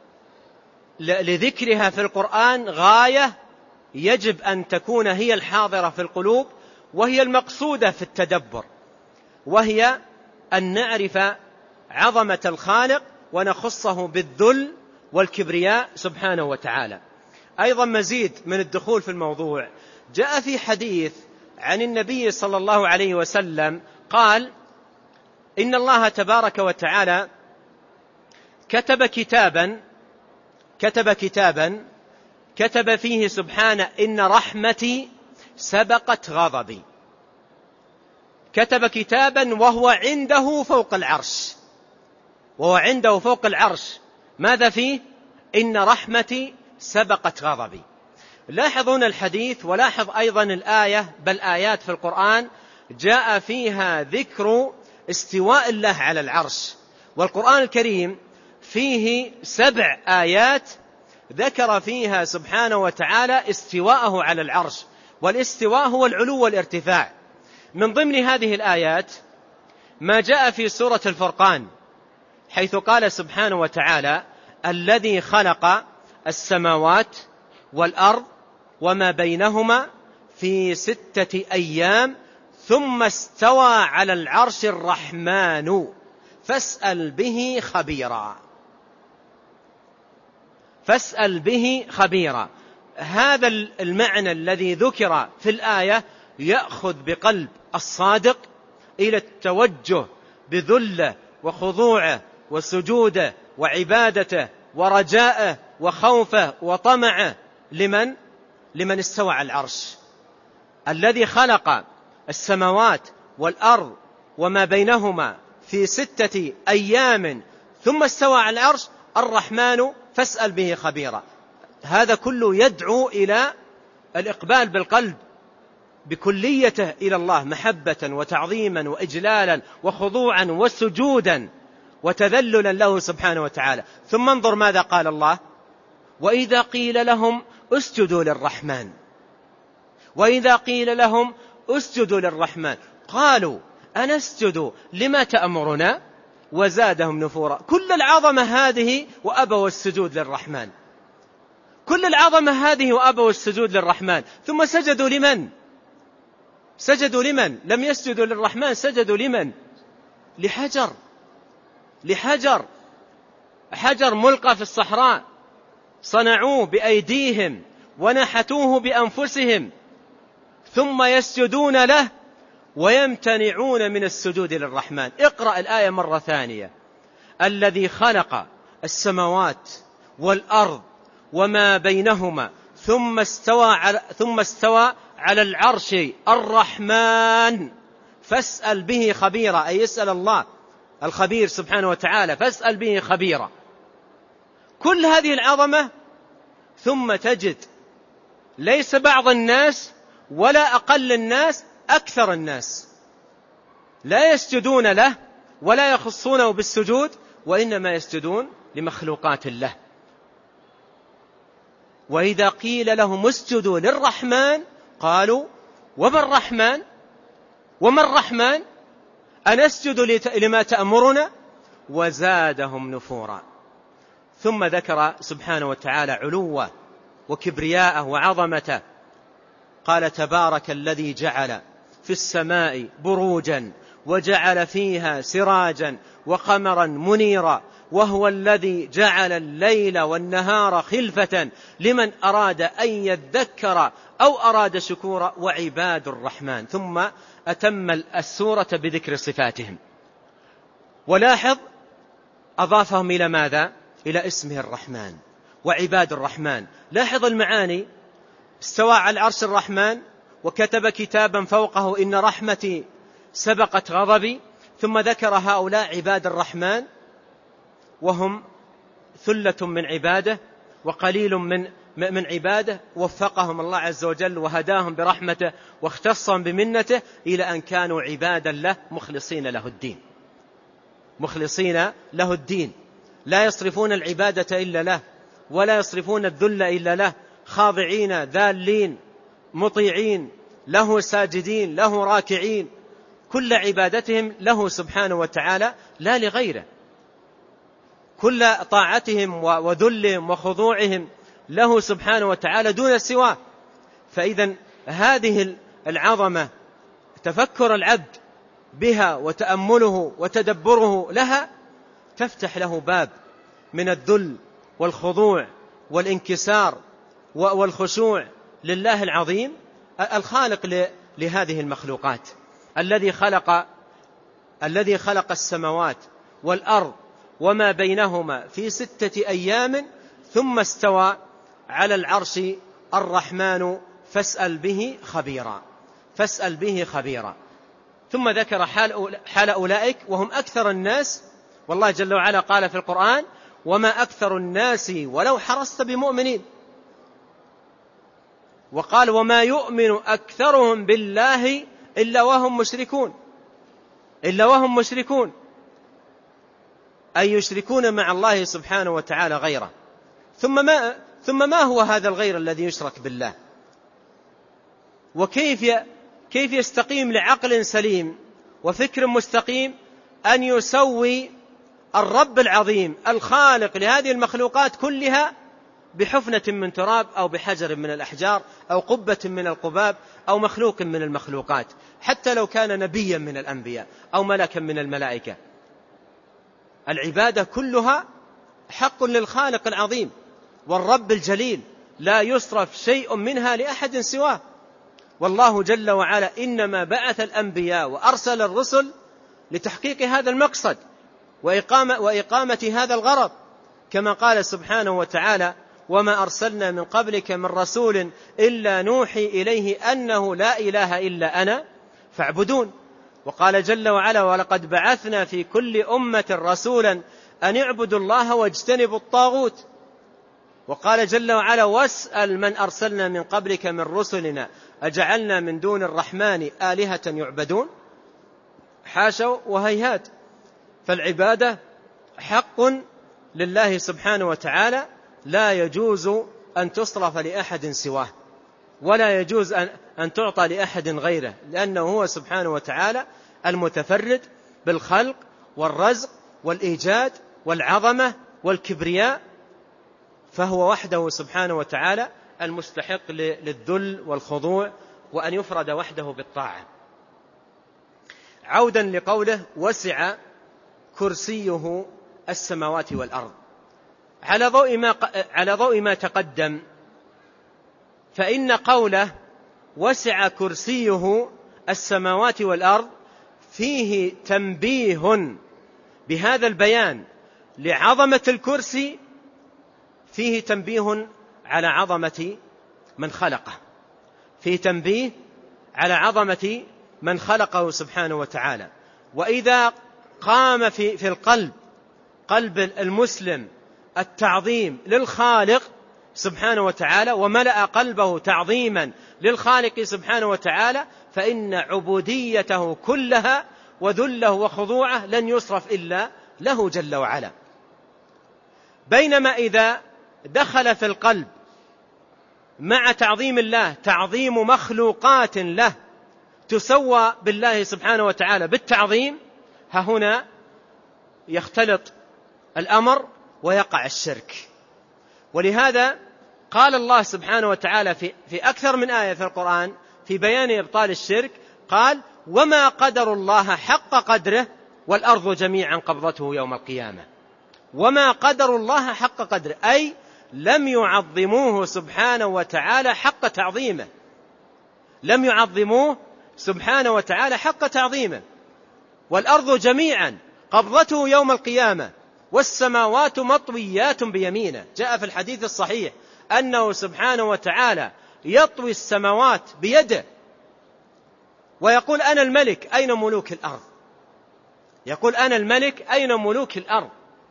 لذكرها في القرآن غاية يجب أن تكون هي الحاضرة في القلوب، وهي المقصودة في التدبر، وهي أن نعرف عظمة الخالق ونخصه بالذل والكبرياء سبحانه وتعالى. أيضا مزيد من الدخول في الموضوع، جاء في حديث عن النبي صلى الله عليه وسلم قال: إن الله تبارك وتعالى كتب كتابا كتب كتابا كتب فيه سبحانه: إن رحمتي سبقت غضبي. كتب كتابا وهو عنده فوق العرش وهو عنده فوق العرش ماذا فيه؟ إن رحمتي سبقت غضبي. لاحظون الحديث ولاحظ أيضا الآية، بل آيات في القرآن جاء فيها ذكر استواء الله على العرش، والقرآن الكريم فيه سبع آيات ذكر فيها سبحانه وتعالى استواءه على العرش، والاستواء هو العلو والارتفاع. من ضمن هذه الآيات ما جاء في سورة الفرقان، حيث قال سبحانه وتعالى: الذي خلق السماوات والأرض وما بينهما في ستة أيام ثم استوى على العرش الرحمن فاسأل به خبيرا. فاسأل به خبيرا. هذا المعنى الذي ذكر في الآية يأخذ بقلب الصادق إلى التوجه بذله وخضوعه وسجوده وعبادته ورجاءه وخوفه وطمعه لمن؟ لمن استوى على العرش، الذي خلق السماوات والأرض وما بينهما في ستة أيام ثم استوى على العرش الرحمن فاسأل به خبيرا. هذا كله يدعو إلى الإقبال بالقلب بكليته إلى الله، محبة وتعظيما وإجلالا وخضوعا وسجودا وتذللا له سبحانه وتعالى. ثم انظر ماذا قال الله: وإذا قيل لهم اسجدوا للرحمن وإذا قيل لهم اسجدوا للرحمن قالوا أنسجد لما تأمرنا وزادهم نفورا. كل العظمة هذه وأبوا السجود للرحمن، كل العظمة هذه وأبوا السجود للرحمن، ثم سجدوا لمن؟ سجدوا لمن؟ لم يسجدوا للرحمن، سجدوا لمن؟ لحجر، لحجر حجر ملقى في الصحراء صنعوه بأيديهم ونحتوه بأنفسهم، ثم يسجدون له ويمتنعون من السجود للرحمن. اقرأ الآية مرة ثانية: الذي خلق السماوات والأرض وما بينهما ثم استوى على, ثم استوى على العرش الرحمن فاسأل به خبيرا، أي يسأل الله الخبير سبحانه وتعالى، فاسأل به خبيرا. كل هذه العظمة، ثم تجد ليس بعض الناس ولا أقل الناس، أكثر الناس لا يسجدون له ولا يخصونه بالسجود، وإنما يسجدون لمخلوقات الله. وإذا قيل لهم اسجدوا للرحمن قالوا وما الرحمن وما الرحمن أنسجد لما تأمرنا وزادهم نفورا. ثم ذكر سبحانه وتعالى علوه وكبرياءه وعظمته، قال: تبارك الذي جعل في السماء بروجا وجعل فيها سراجا وقمرا منيرا وهو الذي جعل الليل والنهار خلفة لمن أراد أن يذكر أو أراد شكورا وعباد الرحمن. ثم أتم السورة بذكر صفاتهم، ولاحظ أضافهم إلى ماذا؟ إلى اسمه الرحمن وعباد الرحمن. لاحظ المعاني: استوى على العرش الرحمن وكتب كتابا فوقه إن رحمتي سبقت غضبي. ثم ذكر هؤلاء عباد الرحمن وهم ثلة من عباده وقليل من من عباده، وفقهم الله عز وجل وهداهم برحمته واختصهم بمنته إلى أن كانوا عبادا له مخلصين له الدين، مخلصين له الدين، لا يصرفون العبادة إلا له ولا يصرفون الذل إلا له، خاضعين ذالين مطيعين له ساجدين له راكعين، كل عبادتهم له سبحانه وتعالى لا لغيره، كل طاعتهم وذلهم وخضوعهم له سبحانه وتعالى دون سواه. فإذا هذه العظمة تفكر العبد بها وتأمله وتدبره لها تفتح له باب من الذل والخضوع والانكسار والخشوع لله العظيم الخالق لهذه المخلوقات، الذي خلق الذي خلق السماوات والأرض وما بينهما في ستة أيام ثم استوى على العرش الرحمن فاسأل به خبيرا، فاسأل به خبيرا. ثم ذكر حال, حال أولئك وهم أكثر الناس، والله جل وعلا قال في القرآن: وما أكثر الناس ولو حرصت بمؤمنين. وقال وما يؤمن أكثرهم بالله إلا وهم مشركون إلا وهم مشركون أي يشركون مع الله سبحانه وتعالى غيره. ثم ما, ثم ما هو هذا الغير الذي يشرك بالله؟ وكيف كيف يستقيم لعقل سليم وفكر مستقيم أن يسوي الرب العظيم الخالق لهذه المخلوقات كلها بحفنة من تراب أو بحجر من الأحجار أو قبة من القباب أو مخلوق من المخلوقات، حتى لو كان نبيا من الأنبياء أو ملكا من الملائكة؟ العبادة كلها حق للخالق العظيم والرب الجليل، لا يصرف شيء منها لأحد سواه. والله جل وعلا إنما بعث الأنبياء وأرسل الرسل لتحقيق هذا المقصد وإقامة, وإقامة هذا الغرض، كما قال سبحانه وتعالى وما أرسلنا من قبلك من رسول إلا نوحي إليه أنه لا إله إلا أنا فاعبدون. وقال جل وعلا ولقد بعثنا في كل أمة رسولا أن اعبدوا الله واجتنبوا الطاغوت. وقال جل وعلا واسأل من أرسلنا من قبلك من رسلنا أجعلنا من دون الرحمن آلهة يعبدون. حاشا وهيهات. فالعبادة حق لله سبحانه وتعالى لا يجوز أن تصرف لأحد سواه، ولا يجوز أن, أن تعطى لأحد غيره، لأنه هو سبحانه وتعالى المتفرد بالخلق والرزق والإيجاد والعظمة والكبرياء، فهو وحده سبحانه وتعالى المستحق للذل والخضوع وأن يفرد وحده بالطاعة. عودا لقوله وسع كرسيه السماوات والأرض، على ضوء ما, على ضوء ما تقدم، فإن قوله وسع كرسيه السماوات والأرض فيه تنبيه بهذا البيان لعظمة الكرسي، فيه تنبيه على عظمة من خلقه، فيه تنبيه على عظمة من خلقه سبحانه وتعالى. وإذا قام في, في القلب قلب المسلم التعظيم للخالق سبحانه وتعالى وملأ قلبه تعظيما للخالق سبحانه وتعالى، فإن عبوديته كلها وذله وخضوعه لن يصرف إلا له جل وعلا. بينما إذا دخل في القلب مع تعظيم الله تعظيم مخلوقات له تسوى بالله سبحانه وتعالى بالتعظيم، ها هنا يختلط الأمر ويقع الشرك. ولهذا قال الله سبحانه وتعالى في, في أكثر من آية في القرآن في بيان إبطال الشرك، قال وما قدر الله حق قدره والأرض جميعا قبضته يوم القيامة. وما قدر الله حق قدره أي لم يعظموه سبحانه وتعالى حق تعظيمه، لم يعظموه سبحانه وتعالى حق تعظيمه. والأرض جميعا قبضته يوم القيامة والسماوات مطويات بيمينه. جاء في الحديث الصحيح أنه سبحانه وتعالى يطوي السماوات بيده ويقول أنا الملك أين ملوك الأرض، يقول أنا الملك أين ملوك الأرض.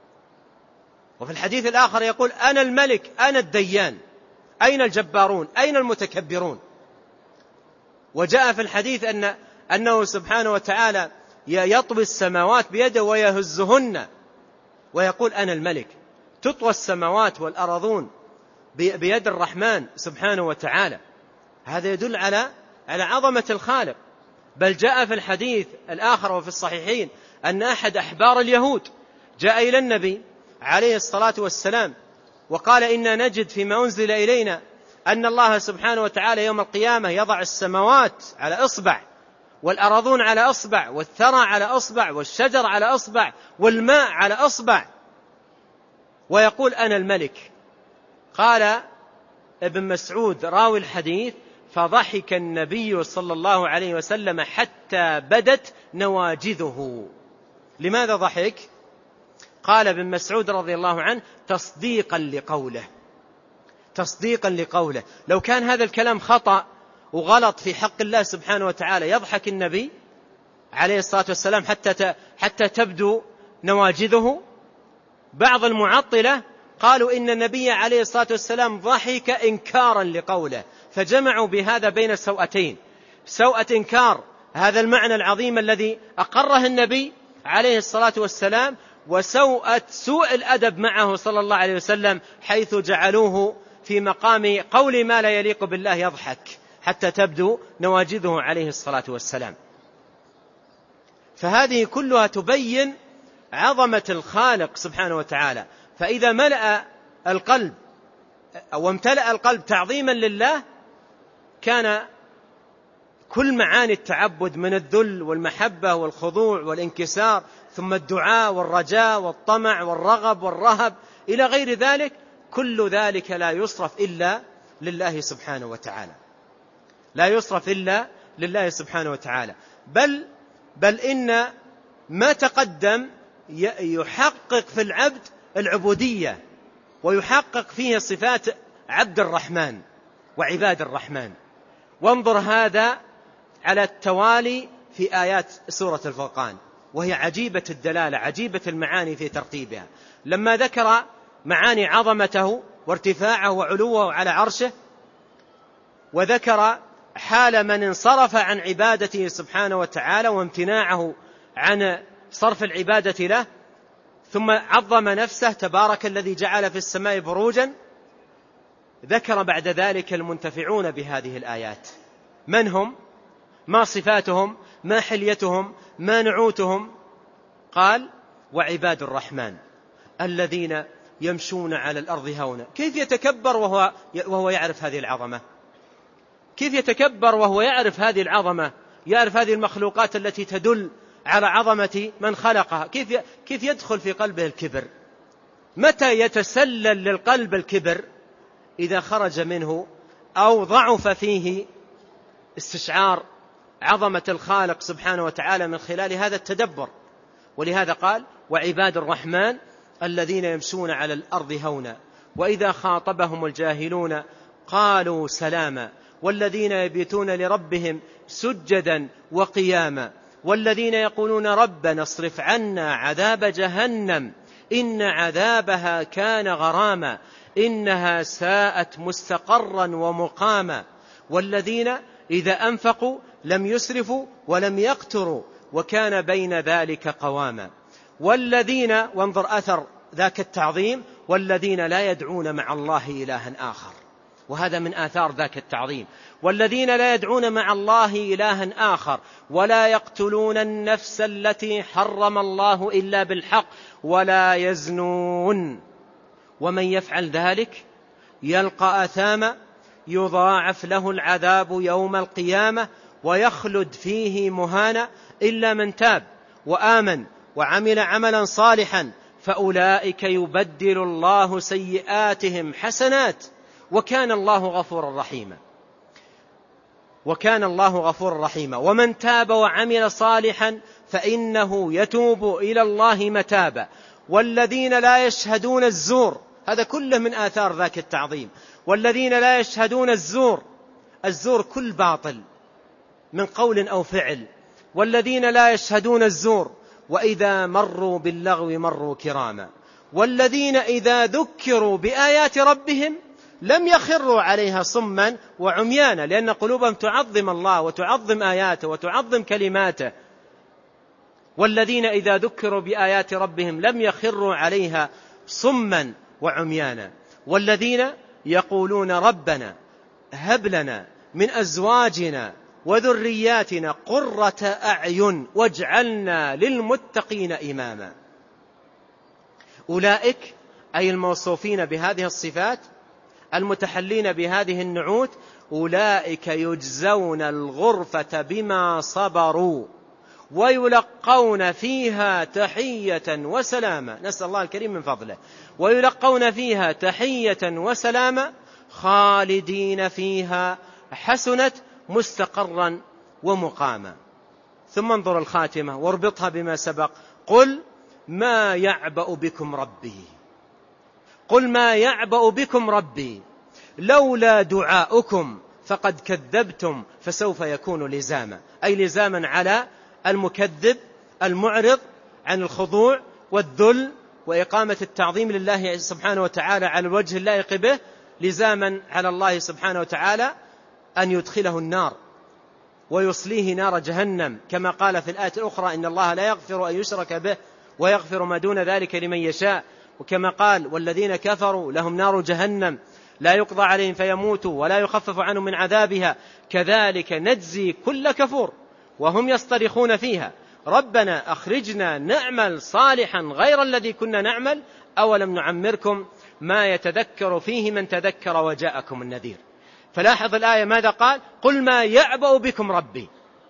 وفي الحديث الآخر يقول أنا الملك أنا الديان أين الجبارون أين المتكبرون. وجاء في الحديث أن أنه سبحانه وتعالى يطوي السماوات بيده ويهزهن ويقول أنا الملك. تطوى السماوات والأرضون بيد الرحمن سبحانه وتعالى. هذا يدل على على عظمة الخالق. بل جاء في الحديث الآخر وفي الصحيحين أن أحد أحبار اليهود جاء إلى النبي عليه الصلاة والسلام وقال إنا نجد فيما أنزل إلينا أن الله سبحانه وتعالى يوم القيامة يضع السماوات على إصبع والأرضون على أصبع والثرى على أصبع والشجر على أصبع والماء على أصبع ويقول أنا الملك. قال ابن مسعود راوي الحديث فضحك النبي صلى الله عليه وسلم حتى بدت نواجذه. لماذا ضحك؟ قال ابن مسعود رضي الله عنه تصديقا لقوله، تصديقا لقوله. لو كان هذا الكلام خطأ وغلط في حق الله سبحانه وتعالى يضحك النبي عليه الصلاة والسلام حتى حتى تبدو نواجذه؟ بعض المعطلة قالوا إن النبي عليه الصلاة والسلام ضحك إنكارا لقوله، فجمعوا بهذا بين السوءتين، سوءة إنكار هذا المعنى العظيم الذي أقره النبي عليه الصلاة والسلام، وسوءة سوء الأدب معه صلى الله عليه وسلم، حيث جعلوه في مقام قول ما لا يليق بالله يضحك حتى تبدو نواجذه عليه الصلاة والسلام. فهذه كلها تبين عظمة الخالق سبحانه وتعالى. فإذا ملأ القلب أو امتلأ القلب تعظيما لله، كان كل معاني التعبد من الذل والمحبة والخضوع والانكسار، ثم الدعاء والرجاء والطمع والرغب والرهب إلى غير ذلك، كل ذلك لا يصرف إلا لله سبحانه وتعالى، لا يصرف إلا لله سبحانه وتعالى. بل بل إن ما تقدم يحقق في العبد العبودية، ويحقق فيه صفات عبد الرحمن وعباد الرحمن. وانظر هذا على التوالي في آيات سورة الفرقان، وهي عجيبة الدلالة، عجيبة المعاني في ترتيبها. لما ذكر معاني عظمته وارتفاعه وعلوه على عرشه، وذكر حال من انصرف عن عبادته سبحانه وتعالى وامتناعه عن صرف العبادة له، ثم عظم نفسه تبارك الذي جعل في السماء بروجا، ذكر بعد ذلك المنتفعون بهذه الآيات. من هم؟ ما صفاتهم؟ ما حليتهم؟ ما نعوتهم؟ قال: وعباد الرحمن الذين يمشون على الأرض هونا. كيف يتكبر وهو, وهو يعرف هذه العظمة؟ كيف يتكبر وهو يعرف هذه العظمة، يعرف هذه المخلوقات التي تدل على عظمة من خلقها؟ كيف كيف يدخل في قلبه الكبر؟ متى يتسلل للقلب الكبر؟ إذا خرج منه أو ضعف فيه استشعار عظمة الخالق سبحانه وتعالى من خلال هذا التدبر. ولهذا قال: وعباد الرحمن الذين يمشون على الأرض هونا وإذا خاطبهم الجاهلون قالوا سلاما والذين يبيتون لربهم سجدا وقياما والذين يقولون ربنا اصرف عنا عذاب جهنم إن عذابها كان غراما إنها ساءت مستقرا ومقاما والذين إذا أنفقوا لم يسرفوا ولم يقتروا وكان بين ذلك قواما والذين، وانظر أثر ذاك التعظيم، والذين لا يدعون مع الله إلها آخر. وهذا من آثار ذاك التعظيم: والذين لا يدعون مع الله إلها آخر ولا يقتلون النفس التي حرم الله إلا بالحق ولا يزنون ومن يفعل ذلك يلقى أثاما يضاعف له العذاب يوم القيامة ويخلد فيه مهانا إلا من تاب وآمن وعمل عملا صالحا فأولئك يبدل الله سيئاتهم حسنات وكان الله غفورا رحيما وكان الله غفورا رحيما ومن تاب وعمل صالحا فإنه يتوب إلى الله متابا والذين لا يشهدون الزور. هذا كله من آثار ذاك التعظيم. والذين لا يشهدون الزور، الزور كل باطل من قول أو فعل. والذين لا يشهدون الزور وإذا مروا باللغو مروا كراما والذين إذا ذكروا بآيات ربهم لم يخروا عليها صما وعميانا، لأن قلوبهم تعظم الله وتعظم آياته وتعظم كلماته. والذين إذا ذكروا بآيات ربهم لم يخروا عليها صما وعميانا والذين يقولون ربنا هب لنا من أزواجنا وذرياتنا قرة أعين واجعلنا للمتقين إماما. أولئك أي الموصوفين بهذه الصفات المتحلين بهذه النعوت، أولئك يجزون الغرفة بما صبروا ويلقون فيها تحية وسلاما. نسأل الله الكريم من فضله. ويلقون فيها تحية وسلاما خالدين فيها حسنت مستقرا ومقاما. ثم انظر الخاتمة واربطها بما سبق: قل ما يعبأ بكم ربي قل ما يعبأ بكم ربي لولا دعاؤكم فقد كذبتم فسوف يكون لزاما، أي لزاما على المكذب المعرض عن الخضوع والذل وإقامة التعظيم لله سبحانه وتعالى على الوجه اللائق به، لزاما على الله سبحانه وتعالى أن يدخله النار ويصليه نار جهنم، كما قال في الآية الأخرى إن الله لا يغفر أن يشرك به ويغفر ما دون ذلك لمن يشاء، وكما قال والذين كفروا لهم نار جهنم لا يقضى عليهم فيموتوا ولا يخفف عنهم من عذابها كذلك نجزي كل كفور وهم يصطرخون فيها ربنا أخرجنا نعمل صالحا غير الذي كنا نعمل أولم نعمركم ما يتذكر فيه من تذكر وجاءكم النذير. فلاحظ الآية ماذا قال؟ قل ما يعبأ بكم ربي،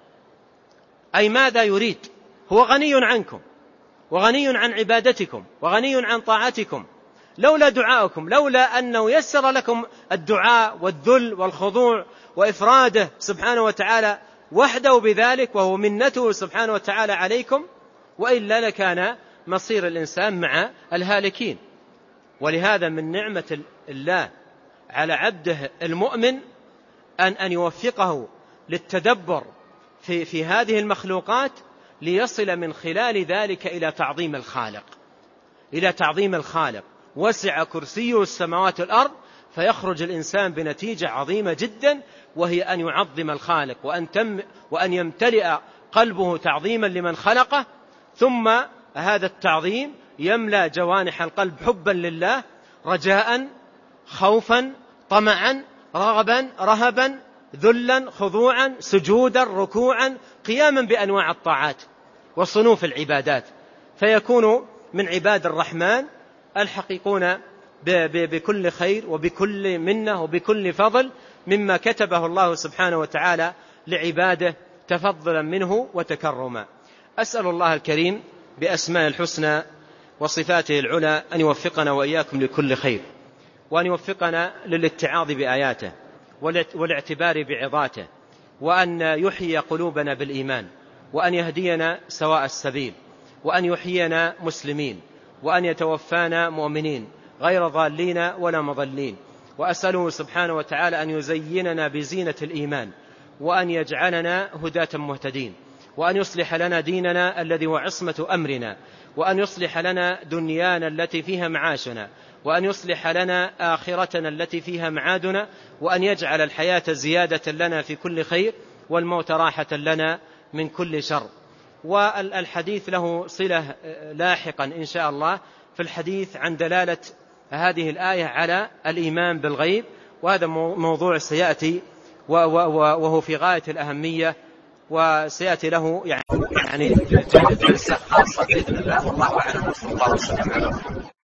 أي ماذا يريد؟ هو غني عنكم وغني عن عبادتكم وغني عن طاعتكم، لولا دعاءكم، لولا أنه يسر لكم الدعاء والذل والخضوع وإفراده سبحانه وتعالى وحده بذلك وهو منته سبحانه وتعالى عليكم، وإلا لكان مصير الإنسان مع الهالكين. ولهذا من نعمة الله على عبده المؤمن أن أن يوفقه للتدبر في في هذه المخلوقات ليصل من خلال ذلك إلى تعظيم الخالق، إلى تعظيم الخالق. وسع كرسيه السماوات والأرض، فيخرج الإنسان بنتيجة عظيمة جدا، وهي أن يعظم الخالق وأن تم وأن يمتلئ قلبه تعظيما لمن خلقه، ثم هذا التعظيم يملأ جوانح القلب حبا لله، رجاء، خوفا، طمعا، رغبا، رهبا، ذلا، خضوعا، سجودا، ركوعا، قياما بأنواع الطاعات وصنوف العبادات، فيكون من عباد الرحمن الحقيقون بكل خير وبكل منة وبكل فضل مما كتبه الله سبحانه وتعالى لعباده تفضلا منه وتكرما. أسأل الله الكريم بأسماء الحسنى وصفاته العلى أن يوفقنا وإياكم لكل خير، وأن يوفقنا للاتعاظ بآياته والاعتبار بعظاته، وأن يحيي قلوبنا بالإيمان، وأن يهدينا سواء السبيل، وأن يحيينا مسلمين، وأن يتوفانا مؤمنين غير ضالين ولا مضلين. وأسأله سبحانه وتعالى أن يزيننا بزينة الإيمان، وأن يجعلنا هداة مهتدين، وأن يصلح لنا ديننا الذي هو عصمة أمرنا، وأن يصلح لنا دنيانا التي فيها معاشنا، وأن يصلح لنا آخرتنا التي فيها معادنا، وأن يجعل الحياة زيادة لنا في كل خير والموت راحة لنا من كل شر. والحديث له صلة لاحقا إن شاء الله في الحديث عن دلالة هذه الآية على الإيمان بالغيب، وهذا موضوع سيأتي وهو في غاية الأهمية، وسيأتي له يعني جلسة خاصة بإذن الله، والله أعلم.